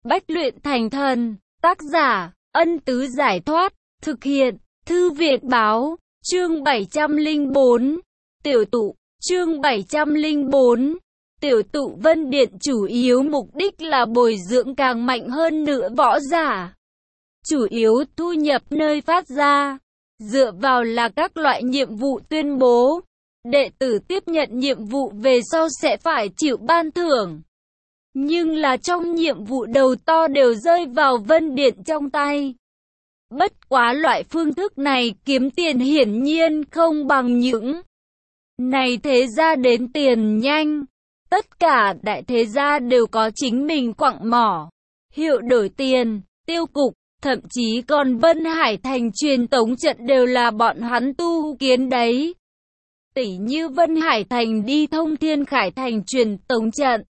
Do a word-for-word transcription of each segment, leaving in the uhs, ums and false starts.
Bách luyện thành thần. Tác giả, Ân Tứ Giải Thoát. Thực hiện, Thư viện Báo. Chương bảy trăm lẻ bốn. Tiểu tụ. Chương bảy trăm lẻ bốn. Tiểu tụ Vân Điện chủ yếu mục đích là bồi dưỡng càng mạnh hơn nữa võ giả. Chủ yếu thu nhập nơi phát ra, dựa vào là các loại nhiệm vụ tuyên bố. Đệ tử tiếp nhận nhiệm vụ về sau sẽ phải chịu ban thưởng. Nhưng là trong nhiệm vụ đầu to đều rơi vào Vân Điện trong tay. Bất quá loại phương thức này kiếm tiền hiển nhiên không bằng những này thế gia đến tiền nhanh. Tất cả đại thế gia đều có chính mình quặng mỏ, hiệu đổi tiền, tiêu cục, thậm chí còn Vân Hải Thành truyền tống trận đều là bọn hắn tu kiến đấy. Tỷ như Vân Hải Thành đi thông Thiên Khải Thành truyền tống trận.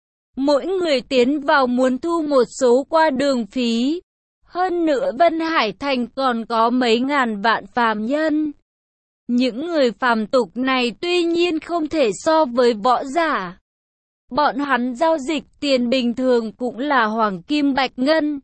Mỗi người tiến vào muốn thu một số qua đường phí. Hơn nữa Vân Hải Thành còn có mấy ngàn vạn phàm nhân. Những người phàm tục này tuy nhiên không thể so với võ giả. Bọn hắn giao dịch tiền bình thường cũng là hoàng kim bạch ngân.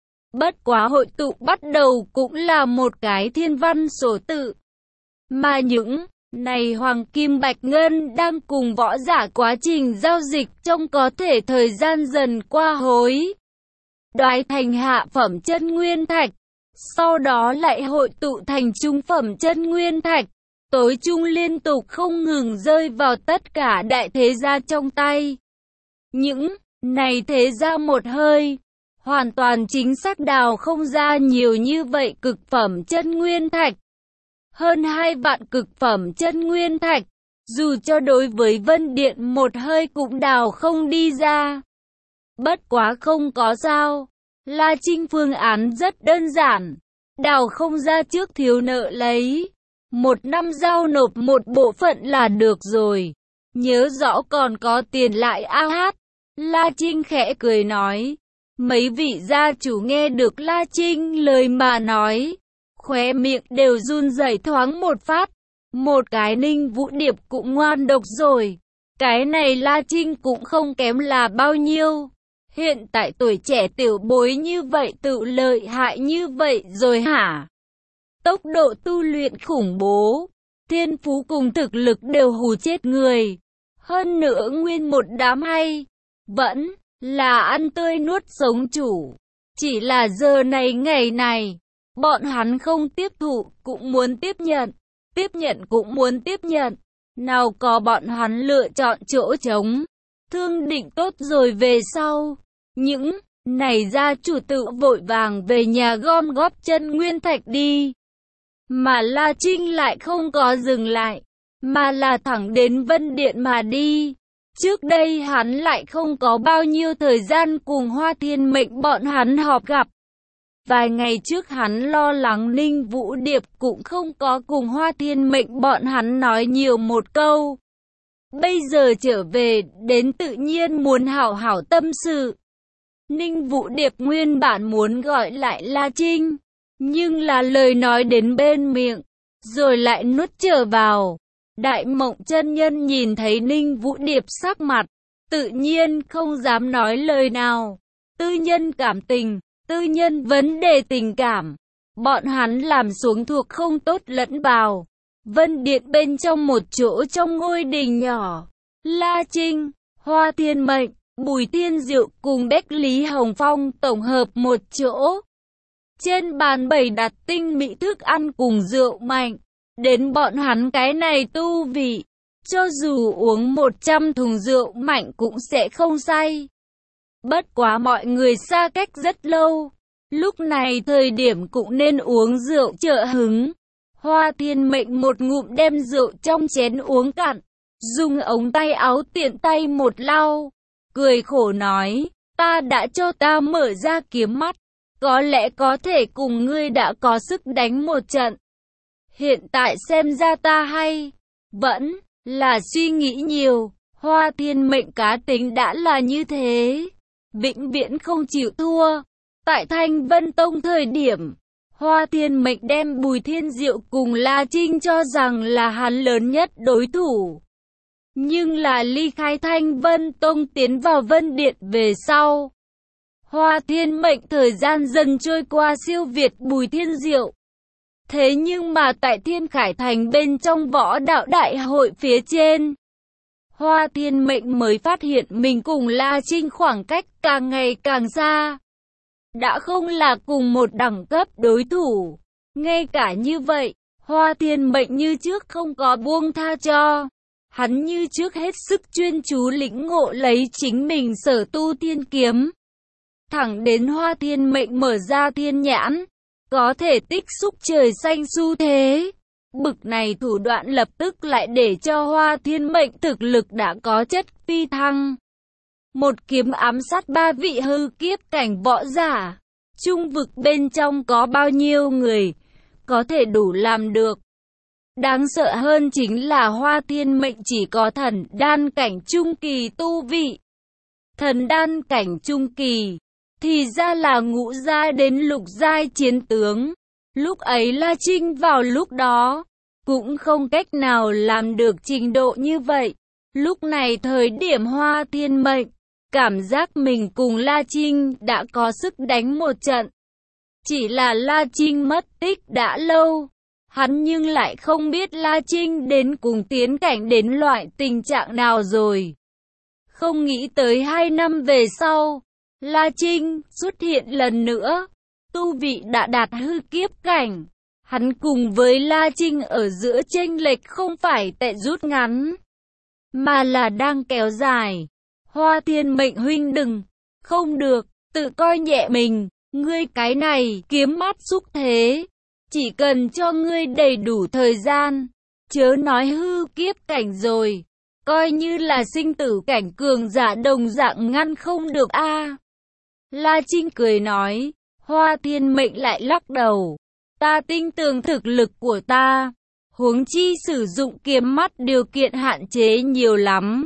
Bất quá hội tụ bắt đầu cũng là một cái thiên văn số tự. Mà những này hoàng kim bạch ngân đang cùng võ giả quá trình giao dịch trong có thể thời gian dần qua hối đoái thành hạ phẩm chân nguyên thạch, sau đó lại hội tụ thành trung phẩm chân nguyên thạch, tối trung liên tục không ngừng rơi vào tất cả đại thế gia trong tay. Những này thế gia một hơi, hoàn toàn chính xác đào không ra nhiều như vậy cực phẩm chân nguyên thạch. Hơn hai vạn cực phẩm chân nguyên thạch, dù cho đối với Vân Điện một hơi cũng đào không đi ra. Bất quá không có sao, La Trinh phương án rất đơn giản, đào không ra trước thiếu nợ lấy. Một năm giao nộp một bộ phận là được rồi, nhớ rõ còn có tiền lại a hát. La Trinh khẽ cười nói, mấy vị gia chủ nghe được La Trinh lời mà nói, khóe miệng đều run rẩy thoáng một phát. Một cái Ninh Vũ Điệp cũng ngoan độc rồi, cái này La Trinh cũng không kém là bao nhiêu. Hiện tại tuổi trẻ tiểu bối như vậy tự lợi hại như vậy rồi hả? Tốc độ tu luyện khủng bố, thiên phú cùng thực lực đều hù chết người. Hơn nữa nguyên một đám hay, vẫn là ăn tươi nuốt sống chủ. Chỉ là giờ này ngày này, bọn hắn không tiếp thụ cũng muốn tiếp nhận, tiếp nhận cũng muốn tiếp nhận. Nào có bọn hắn lựa chọn chỗ trống, thương định tốt rồi về sau. Những này gia chủ tự vội vàng về nhà gom góp chân nguyên thạch đi. Mà La Trinh lại không có dừng lại, mà là thẳng đến Vân Điện mà đi. Trước đây hắn lại không có bao nhiêu thời gian cùng Hoa Thiên Mệnh bọn hắn họp gặp. Vài ngày trước hắn lo lắng Ninh Vũ Điệp cũng không có cùng Hoa Thiên Mệnh bọn hắn nói nhiều một câu. Bây giờ trở về đến tự nhiên muốn hảo hảo tâm sự. Ninh Vũ Điệp nguyên bản muốn gọi lại La Trinh, nhưng là lời nói đến bên miệng, rồi lại nuốt trở vào. Đại Mộng chân nhân nhìn thấy Ninh Vũ Điệp sắc mặt, tự nhiên không dám nói lời nào. Tư nhân cảm tình, tư nhân vấn đề tình cảm, bọn hắn làm xuống thuộc không tốt lẫn vào. Vân Điện bên trong một chỗ trong ngôi đình nhỏ, La Trinh, Hoa Thiên Mệnh, Bùi Thiên Diệu cùng Bách Lý Hồng Phong tổng hợp một chỗ. Trên bàn bày đặt tinh mỹ thức ăn cùng rượu mạnh. Đến bọn hắn cái này tu vị, cho dù uống một trăm thùng rượu mạnh cũng sẽ không say. Bất quá mọi người xa cách rất lâu, lúc này thời điểm cũng nên uống rượu trợ hứng. Hoa Thiên Mệnh một ngụm đem rượu trong chén uống cạn, dùng ống tay áo tiện tay một lau, cười khổ nói, ta đã cho ta mở ra kiếm mắt, có lẽ có thể cùng ngươi đã có sức đánh một trận. Hiện tại xem ra ta hay, vẫn là suy nghĩ nhiều. Hoa Thiên Mệnh cá tính đã là như thế, vĩnh viễn không chịu thua. Tại Thanh Vân Tông thời điểm, Hoa Thiên Mệnh đem Bùi Thiên Diệu cùng La Trinh cho rằng là hắn lớn nhất đối thủ. Nhưng là ly khai Thanh Vân Tông tiến vào Vân Điện về sau, Hoa Thiên Mệnh thời gian dần trôi qua siêu việt Bùi Thiên Diệu. Thế nhưng mà tại Thiên Khải Thành bên trong võ đạo đại hội phía trên, Hoa Thiên Mệnh mới phát hiện mình cùng La Trinh khoảng cách càng ngày càng xa. Đã không là cùng một đẳng cấp đối thủ. Ngay cả như vậy, Hoa Thiên Mệnh như trước không có buông tha cho. Hắn như trước hết sức chuyên chú lĩnh ngộ lấy chính mình sở tu tiên kiếm. Thẳng đến Hoa Thiên Mệnh mở ra thiên nhãn, có thể tích xúc trời xanh xu thế. Bực này thủ đoạn lập tức lại để cho Hoa Thiên Mệnh thực lực đã có chất phi thăng. Một kiếm ám sát ba vị hư kiếp cảnh võ giả. Trung vực bên trong có bao nhiêu người có thể đủ làm được. Đáng sợ hơn chính là Hoa Thiên Mệnh chỉ có thần đan cảnh trung kỳ tu vị. Thần đan cảnh trung kỳ, thì ra là ngũ giai đến lục giai chiến tướng. Lúc ấy La Trinh vào lúc đó, cũng không cách nào làm được trình độ như vậy. Lúc này thời điểm Hoa Thiên Mệnh, cảm giác mình cùng La Trinh đã có sức đánh một trận. Chỉ là La Trinh mất tích đã lâu. Hắn nhưng lại không biết La Trinh đến cùng tiến cảnh đến loại tình trạng nào rồi. Không nghĩ tới hai năm về sau, La Trinh xuất hiện lần nữa. Tu vị đã đạt hư kiếp cảnh. Hắn cùng với La Trinh ở giữa chênh lệch không phải tệ rút ngắn, mà là đang kéo dài. Hoa Thiên Mệnh huynh đừng, không được, tự coi nhẹ mình. Ngươi cái này kiếm mắt xúc thế. Chỉ cần cho ngươi đầy đủ thời gian, chớ nói hư kiếp cảnh rồi, coi như là sinh tử cảnh cường giả đồng dạng ngăn không được a. À. La Trinh cười nói, Hoa Thiên Mệnh lại lắc đầu, ta tin tưởng thực lực của ta, huống chi sử dụng kiếm mắt điều kiện hạn chế nhiều lắm,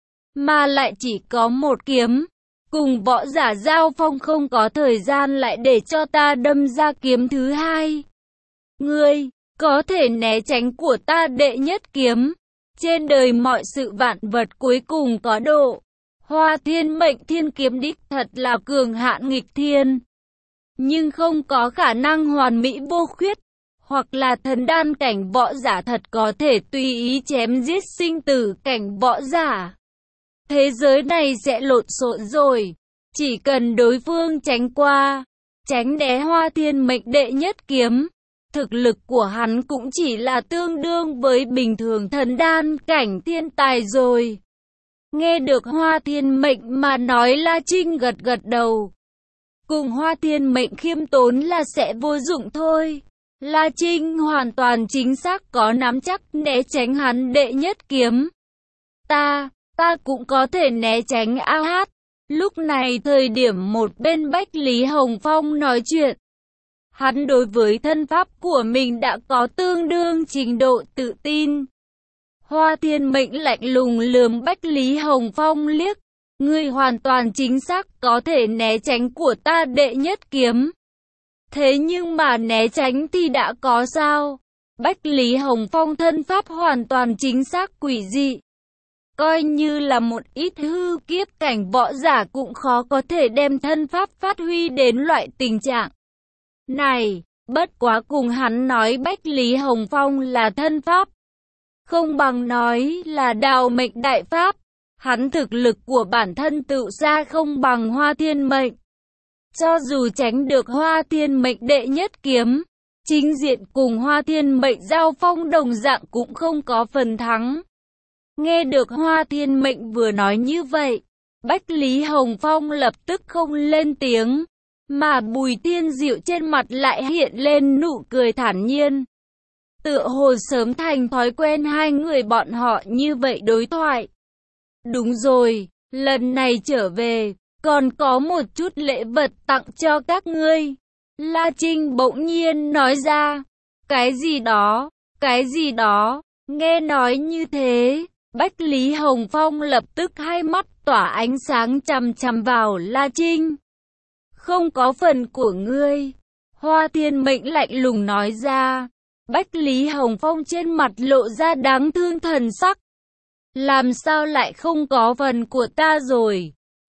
mà lại chỉ có một kiếm, cùng võ giả giao phong không có thời gian lại để cho ta đâm ra kiếm thứ hai. Ngươi, có thể né tránh của ta đệ nhất kiếm. Trên đời mọi sự vạn vật cuối cùng có độ. Hoa Thiên Mệnh thiên kiếm đích thật là cường hạn nghịch thiên. Nhưng không có khả năng hoàn mỹ vô khuyết. Hoặc là thần đan cảnh võ giả thật có thể tùy ý chém giết sinh tử cảnh võ giả. Thế giới này sẽ lộn xộn rồi. Chỉ cần đối phương tránh qua, tránh né Hoa Thiên Mệnh đệ nhất kiếm. Thực lực của hắn cũng chỉ là tương đương với bình thường thần đan cảnh thiên tài rồi. Nghe được Hoa Thiên Mệnh mà nói, La Trinh gật gật đầu. Cùng Hoa Thiên Mệnh khiêm tốn là sẽ vô dụng thôi. La Trinh hoàn toàn chính xác có nắm chắc né tránh hắn đệ nhất kiếm. Ta, ta cũng có thể né tránh a hát. Lúc này thời điểm một bên Bách Lý Hồng Phong nói chuyện. Hắn đối với thân pháp của mình đã có tương đương trình độ tự tin. Hoa Thiên Mệnh lạnh lùng lườm Bách Lý Hồng Phong liếc. Ngươi hoàn toàn chính xác có thể né tránh của ta đệ nhất kiếm. Thế nhưng mà né tránh thì đã có sao? Bách Lý Hồng Phong thân pháp hoàn toàn chính xác quỷ dị. Coi như là một ít hư kiếp cảnh võ giả cũng khó có thể đem thân pháp phát huy đến loại tình trạng này. Bất quá cùng hắn nói Bách Lý Hồng Phong là thân pháp, không bằng nói là đào mệnh đại pháp. Hắn thực lực của bản thân tự ra không bằng Hoa Thiên Mệnh. Cho dù tránh được Hoa Thiên Mệnh đệ nhất kiếm, chính diện cùng Hoa Thiên Mệnh giao phong đồng dạng cũng không có phần thắng. Nghe được Hoa Thiên Mệnh vừa nói như vậy, Bách Lý Hồng Phong lập tức không lên tiếng, mà Bùi Thiên Diệu trên mặt lại hiện lên nụ cười thản nhiên. Tựa hồ sớm thành thói quen hai người bọn họ như vậy đối thoại. Đúng rồi, lần này trở về, còn có một chút lễ vật tặng cho các ngươi. La Trinh bỗng nhiên nói ra. Cái gì đó, cái gì đó, nghe nói như thế. Bách Lý Hồng Phong lập tức hai mắt tỏa ánh sáng chằm chằm vào La Trinh. Không có phần của ngươi. Hoa Thiên Mệnh lạnh lùng nói ra. Bách Lý Hồng Phong trên mặt lộ ra đáng thương thần sắc. Làm sao lại không có phần của ta rồi?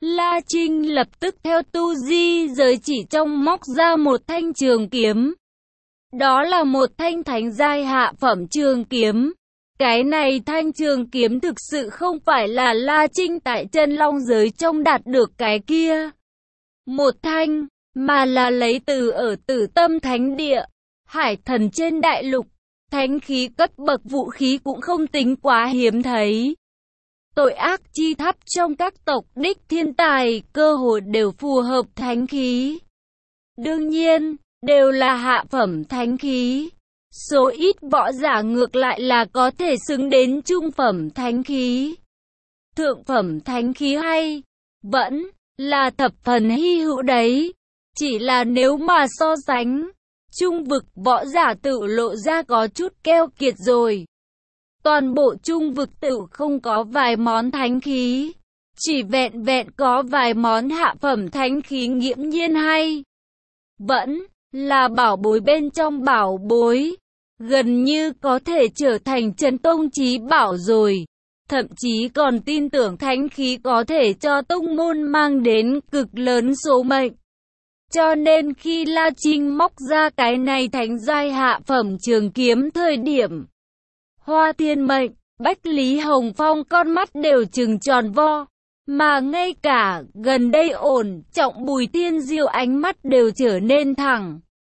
La Trinh lập tức theo tu di giới chỉ trong móc ra một thanh trường kiếm. Đó là một thanh thánh giai hạ phẩm trường kiếm. Cái này thanh trường kiếm thực sự không phải là La Trinh tại chân long giới trong đạt được cái kia. Một thanh, mà là lấy từ ở Tử Tâm Thánh Địa, hải thần trên đại lục. Thánh khí cấp bậc vũ khí cũng không tính quá hiếm thấy. Tội ác chi tháp trong các tộc đích thiên tài cơ hội đều phù hợp thánh khí. Đương nhiên, đều là hạ phẩm thánh khí. Số ít võ giả ngược lại là có thể xứng đến trung phẩm thánh khí. Thượng phẩm thánh khí hay, vẫn là thập phần hy hữu đấy. Chỉ là nếu mà so sánh, trung vực võ giả tự lộ ra có chút keo kiệt rồi. Toàn bộ trung vực tự không có vài món thánh khí. Chỉ vẹn vẹn có vài món hạ phẩm thánh khí nghiễm nhiên hay. Vẫn là bảo bối bên trong bảo bối. Gần như có thể trở thành chân tông chí bảo rồi. Thậm chí còn tin tưởng thánh khí có thể cho tông môn mang đến cực lớn số mệnh. Cho nên khi La Trinh móc ra cái này thánh giai hạ phẩm trường kiếm thời điểm Hoa Thiên Mệnh, Bách Lý Hồng Phong con mắt đều trừng tròn vo. Mà ngay cả gần đây ổn trọng Bùi Thiên Diệu ánh mắt đều trở nên thẳng.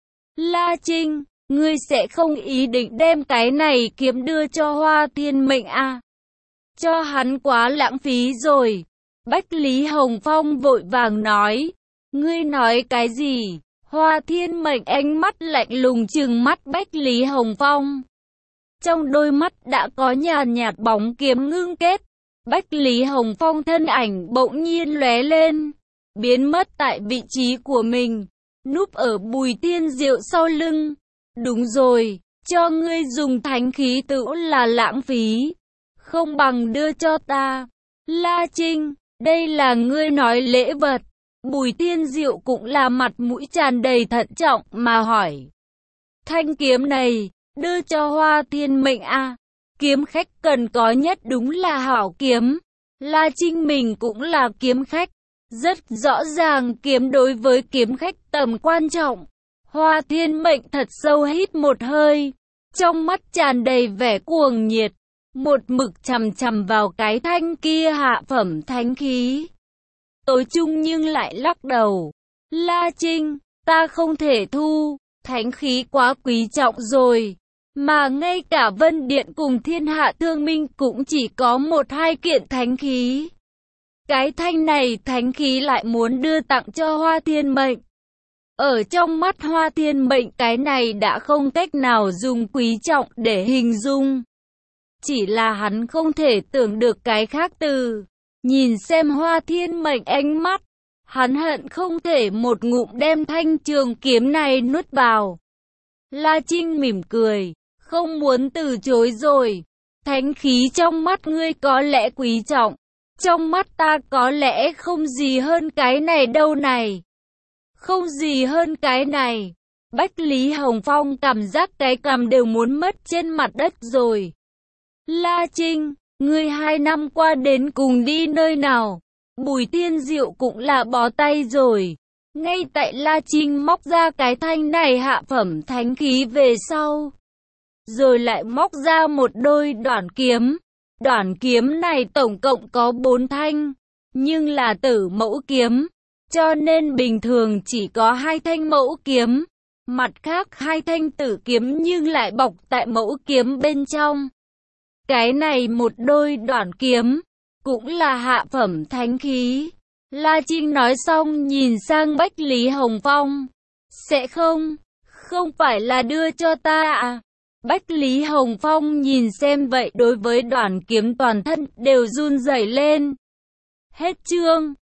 La Trinh, ngươi sẽ không ý định đem cái này kiếm đưa cho Hoa Thiên Mệnh à? Cho hắn quá lãng phí rồi. Bách Lý Hồng Phong vội vàng nói. Ngươi nói cái gì? Hoa Thiên Mệnh ánh mắt lạnh lùng trừng mắt Bách Lý Hồng Phong. Trong đôi mắt đã có nhàn nhạt bóng kiếm ngưng kết. Bách Lý Hồng Phong thân ảnh bỗng nhiên lóe lên, biến mất tại vị trí của mình, núp ở Bùi Thiên Diệu sau lưng. Đúng rồi, cho ngươi dùng thánh khí tự là lãng phí, không bằng đưa cho ta. La Trinh, đây là ngươi nói lễ vật. Bùi Thiên Diệu cũng là mặt mũi tràn đầy thận trọng mà hỏi. Thanh kiếm này, đưa cho Hoa Thiên Mệnh à? Kiếm khách cần có nhất đúng là hảo kiếm. La Trinh mình cũng là kiếm khách. Rất rõ ràng kiếm đối với kiếm khách tầm quan trọng. Hoa Thiên Mệnh thật sâu hít một hơi. Trong mắt tràn đầy vẻ cuồng nhiệt. Một mực chằm chằm vào cái thanh kia hạ phẩm thánh khí. Tối chung nhưng lại lắc đầu. La Trinh, ta không thể thu. Thánh khí quá quý trọng rồi. Mà ngay cả Vân Điện cùng Thiên Hạ Thương Minh cũng chỉ có một hai kiện thánh khí. Cái thanh này thánh khí lại muốn đưa tặng cho Hoa Thiên Mệnh. Ở trong mắt Hoa Thiên Mệnh cái này đã không cách nào dùng quý trọng để hình dung. Chỉ là hắn không thể tưởng được cái khác từ. Nhìn xem Hoa Thiên Mệnh ánh mắt, hắn hận không thể một ngụm đem thanh trường kiếm này nuốt vào. La Trinh mỉm cười. Không muốn từ chối rồi. Thánh khí trong mắt ngươi có lẽ quý trọng. Trong mắt ta có lẽ không gì hơn cái này đâu này. Không gì hơn cái này. Bách Lý Hồng Phong cảm giác cái cằm đều muốn mất trên mặt đất rồi. La Trinh, ngươi hai năm qua đến cùng đi nơi nào? Bùi Thiên Diệu cũng là bó tay rồi. Ngay tại La Trinh móc ra cái thanh này hạ phẩm thánh khí về sau. Rồi lại móc ra một đôi đoản kiếm. Đoản kiếm này tổng cộng có bốn thanh, nhưng là tử mẫu kiếm, cho nên bình thường chỉ có hai thanh mẫu kiếm. Mặt khác hai thanh tử kiếm nhưng lại bọc tại mẫu kiếm bên trong. Cái này một đôi đoản kiếm, cũng là hạ phẩm thánh khí. La Trinh nói xong nhìn sang Bách Lý Hồng Phong. Sẽ không, không phải là đưa cho ta à? Bách Lý Hồng Phong nhìn xem vậy đối với đoản kiếm toàn thân đều run rẩy lên. Hết chương.